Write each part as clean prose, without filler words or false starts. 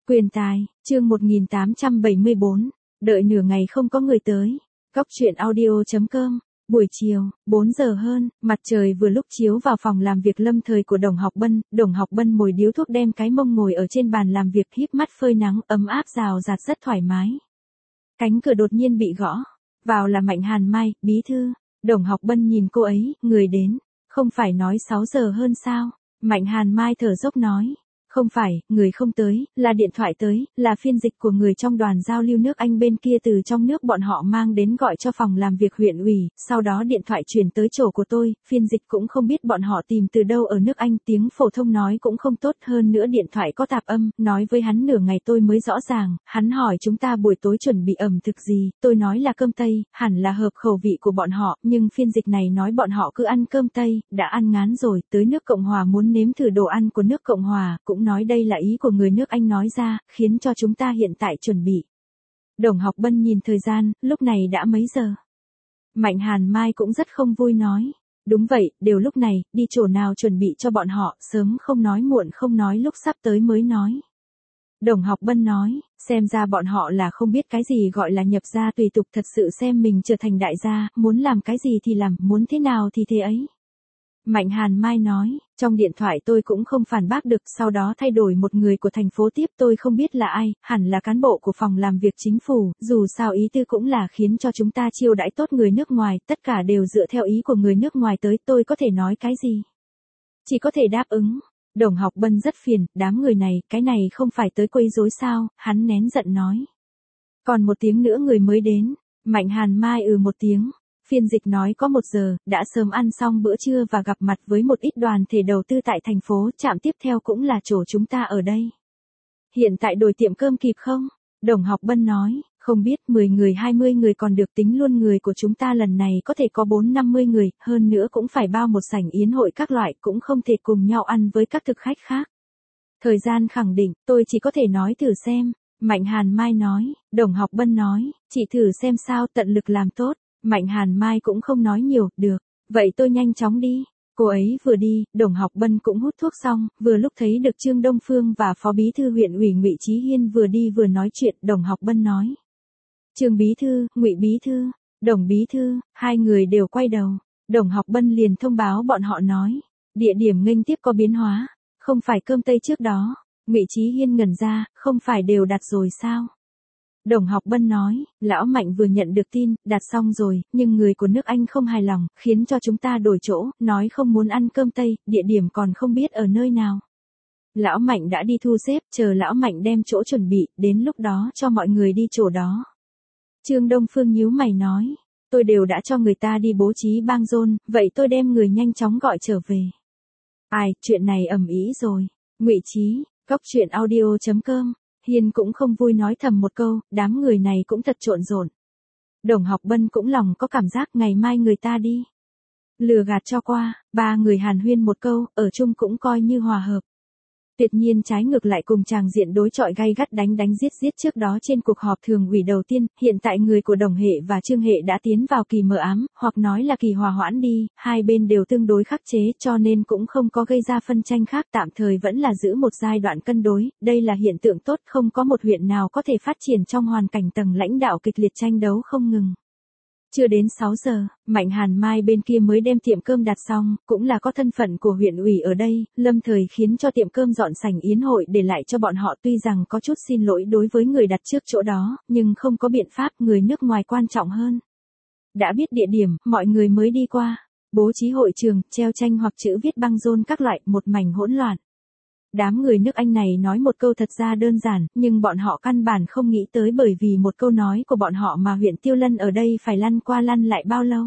Quyền tài, chương 1874, đợi nửa ngày không có người tới. Góc truyện audio.com, buổi chiều, 4 giờ hơn, mặt trời vừa lúc chiếu vào phòng làm việc lâm thời của Đồng Học Bân mồi điếu thuốc đem cái mông ngồi ở trên bàn làm việc híp mắt phơi nắng ấm áp rào rạt rất thoải mái. Cánh cửa đột nhiên bị gõ, vào là Mạnh Hàn Mai, bí thư. Đồng Học Bân nhìn cô ấy, người đến, không phải nói 6 giờ hơn sao? Mạnh Hàn Mai thở dốc nói. Không phải, người không tới, là điện thoại tới, là phiên dịch của người trong đoàn giao lưu nước Anh bên kia từ trong nước bọn họ mang đến gọi cho phòng làm việc huyện ủy, sau đó điện thoại chuyển tới chỗ của tôi, phiên dịch cũng không biết bọn họ tìm từ đâu ở nước Anh, tiếng phổ thông nói cũng không tốt, hơn nữa điện thoại có tạp âm, nói với hắn nửa ngày tôi mới rõ ràng, hắn hỏi chúng ta buổi tối chuẩn bị ẩm thực gì, tôi nói là cơm Tây, hẳn là hợp khẩu vị của bọn họ, nhưng phiên dịch này nói bọn họ cứ ăn cơm Tây, đã ăn ngán rồi, tới nước Cộng Hòa muốn nếm thử đồ ăn của nước Cộng Hòa, cũng nói đây là ý của người nước Anh nói ra, khiến cho chúng ta hiện tại chuẩn bị. Đồng Học Bân nhìn thời gian, lúc này đã mấy giờ? Mạnh Hàn Mai cũng rất không vui nói. Đúng vậy, đều lúc này, đi chỗ nào chuẩn bị cho bọn họ, sớm không nói muộn không nói lúc sắp tới mới nói. Đồng Học Bân nói, xem ra bọn họ là không biết cái gì gọi là nhập gia tùy tục, thật sự xem mình trở thành đại gia, muốn làm cái gì thì làm, muốn thế nào thì thế ấy. Mạnh Hàn Mai nói, trong điện thoại tôi cũng không phản bác được, sau đó thay đổi một người của thành phố tiếp, tôi không biết là ai, hẳn là cán bộ của phòng làm việc chính phủ, dù sao ý tư cũng là khiến cho chúng ta chiêu đãi tốt người nước ngoài, tất cả đều dựa theo ý của người nước ngoài tới, tôi có thể nói cái gì? Chỉ có thể đáp ứng. Đồng Học Bân rất phiền, đám người này, cái này không phải tới quấy rối sao, hắn nén giận nói. Còn một tiếng nữa người mới đến, Mạnh Hàn Mai một tiếng. Phiên dịch nói có 1 giờ, đã sớm ăn xong bữa trưa và gặp mặt với một ít đoàn thể đầu tư tại thành phố, trạm tiếp theo cũng là chỗ chúng ta ở đây. Hiện tại đổi tiệm cơm kịp không? Đồng Học Bân nói, không biết 10 người 20 người còn được, tính luôn người của chúng ta lần này có thể có 4-50 người, hơn nữa cũng phải bao một sảnh yến hội các loại, cũng không thể cùng nhau ăn với các thực khách khác. Thời gian khẳng định, tôi chỉ có thể nói thử xem. Mạnh Hàn Mai nói, Đồng Học Bân nói, chỉ thử xem sao, tận lực làm tốt. Mạnh Hàn Mai cũng không nói nhiều, được, vậy tôi nhanh chóng đi. Cô ấy vừa đi, Đồng Học Bân cũng hút thuốc xong, vừa lúc thấy được Trương Đông Phương và Phó Bí thư huyện ủy Ngụy Chí Hiên vừa đi vừa nói chuyện, Đồng Học Bân nói. Trương Bí thư, Ngụy Bí thư, Đồng Bí thư, hai người đều quay đầu. Đồng Học Bân liền thông báo bọn họ nói, địa điểm nghênh tiếp có biến hóa, không phải cơm Tây trước đó. Ngụy Chí Hiên ngẩn ra, không phải đều đặt rồi sao? Đồng Học Bân nói, lão Mạnh vừa nhận được tin, đặt xong rồi, nhưng người của nước Anh không hài lòng, khiến cho chúng ta đổi chỗ, nói không muốn ăn cơm Tây, địa điểm còn không biết ở nơi nào. Lão Mạnh đã đi thu xếp, chờ lão Mạnh đem chỗ chuẩn bị, đến lúc đó cho mọi người đi chỗ đó. Trương Đông Phương nhíu mày nói, tôi đều đã cho người ta đi bố trí băng rôn, vậy tôi đem người nhanh chóng gọi trở về. Ai, chuyện này ầm ĩ rồi. Ngụy Chí, góc truyện audio.com. Hiên cũng không vui nói thầm một câu, đám người này cũng thật trộn rộn. Đồng Học Bân cũng lòng có cảm giác ngày mai người ta đi. Lừa gạt cho qua, ba người hàn huyên một câu, ở chung cũng coi như hòa hợp. Tuyệt nhiên trái ngược lại cùng chàng diện đối chọi gay gắt đánh giết trước đó trên cuộc họp thường ủy đầu tiên, hiện tại người của Đồng Hệ và Trương Hệ đã tiến vào kỳ mờ ám, hoặc nói là kỳ hòa hoãn đi, hai bên đều tương đối khắc chế cho nên cũng không có gây ra phân tranh khác, tạm thời vẫn là giữ một giai đoạn cân đối, đây là hiện tượng tốt, không có một huyện nào có thể phát triển trong hoàn cảnh tầng lãnh đạo kịch liệt tranh đấu không ngừng. Chưa đến 6 giờ, Mạnh Hàn Mai bên kia mới đem tiệm cơm đặt xong, cũng là có thân phận của huyện ủy ở đây, lâm thời khiến cho tiệm cơm dọn sảnh yến hội để lại cho bọn họ, tuy rằng có chút xin lỗi đối với người đặt trước chỗ đó, nhưng không có biện pháp, người nước ngoài quan trọng hơn. Đã biết địa điểm, mọi người mới đi qua, bố trí hội trường, treo tranh hoặc chữ viết băng rôn các loại, một mảnh hỗn loạn. Đám người nước Anh này nói một câu thật ra đơn giản, nhưng bọn họ căn bản không nghĩ tới bởi vì một câu nói của bọn họ mà huyện Tiêu Lân ở đây phải lăn qua lăn lại bao lâu.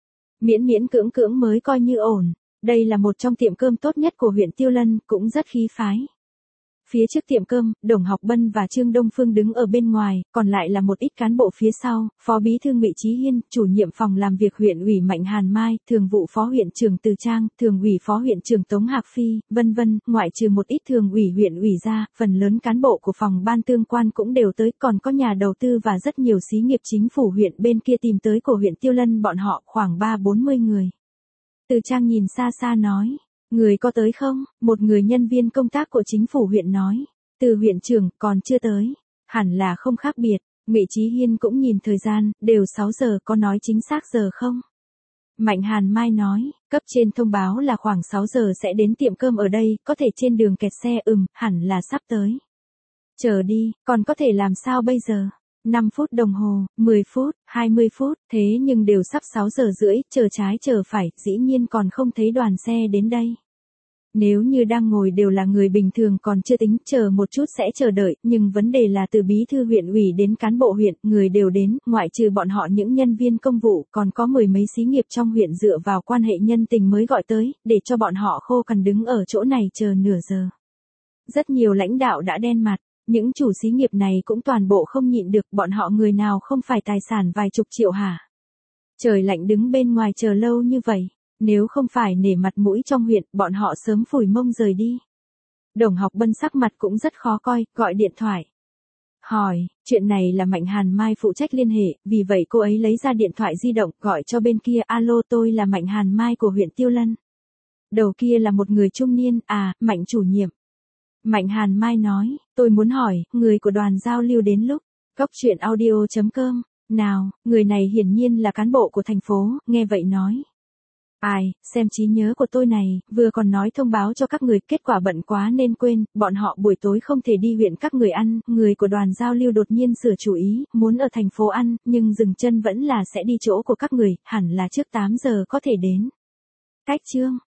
Miễn cưỡng mới coi như ổn. Đây là một trong tiệm cơm tốt nhất của huyện Tiêu Lân, cũng rất khí phái. Phía trước tiệm cơm, Đồng Học Bân và Trương Đông Phương đứng ở bên ngoài, còn lại là một ít cán bộ phía sau, Phó Bí thư Ngụy Chí Hiên, chủ nhiệm phòng làm việc huyện ủy Mạnh Hàn Mai, thường vụ Phó huyện trưởng Từ Trang, thường ủy Phó huyện trưởng Tống Hạc Phi, vân vân, ngoại trừ một ít thường ủy huyện ủy ra, phần lớn cán bộ của phòng ban tương quan cũng đều tới, còn có nhà đầu tư và rất nhiều xí nghiệp chính phủ huyện bên kia tìm tới của huyện Tiêu Lân bọn họ, khoảng 30-40 người. Từ Trang nhìn xa xa nói. Người có tới không? Một người nhân viên công tác của chính phủ huyện nói. Từ huyện trưởng còn chưa tới. Hẳn là không khác biệt. Ngụy Chí Hiên cũng nhìn thời gian, đều 6 giờ, có nói chính xác giờ không? Mạnh Hàn Mai nói, cấp trên thông báo là khoảng 6 giờ sẽ đến tiệm cơm ở đây, có thể trên đường kẹt xe, hẳn là sắp tới. Chờ đi, còn có thể làm sao bây giờ? 5 phút đồng hồ, 10 phút, 20 phút, thế nhưng đều sắp 6 giờ rưỡi, chờ trái chờ phải, dĩ nhiên còn không thấy đoàn xe đến đây. Nếu như đang ngồi đều là người bình thường còn chưa tính, chờ một chút sẽ chờ đợi, nhưng vấn đề là từ bí thư huyện ủy đến cán bộ huyện, người đều đến, ngoại trừ bọn họ những nhân viên công vụ, còn có 10 mấy xí nghiệp trong huyện dựa vào quan hệ nhân tình mới gọi tới, để cho bọn họ khô cằn đứng ở chỗ này chờ nửa giờ. Rất nhiều lãnh đạo đã đen mặt, những chủ xí nghiệp này cũng toàn bộ không nhịn được, bọn họ người nào không phải tài sản vài chục triệu hả? Trời lạnh đứng bên ngoài chờ lâu như vậy. Nếu không phải nể mặt mũi trong huyện, bọn họ sớm phủi mông rời đi. Đồng Học Bân sắc mặt cũng rất khó coi, gọi điện thoại. Hỏi, chuyện này là Mạnh Hàn Mai phụ trách liên hệ, vì vậy cô ấy lấy ra điện thoại di động, gọi cho bên kia, alo tôi là Mạnh Hàn Mai của huyện Tiêu Lân. Đầu kia là một người trung niên, Mạnh chủ nhiệm. Mạnh Hàn Mai nói, tôi muốn hỏi, người của đoàn giao lưu đến lúc, Cóc Truyện Audio.com, nào, người này hiển nhiên là cán bộ của thành phố, nghe vậy nói. Ai, xem trí nhớ của tôi này, vừa còn nói thông báo cho các người, kết quả bận quá nên quên, bọn họ buổi tối không thể đi huyện các người ăn, người của đoàn giao lưu đột nhiên sửa chủ ý, muốn ở thành phố ăn, nhưng dừng chân vẫn là sẽ đi chỗ của các người, hẳn là trước 8 giờ có thể đến. Cách chương.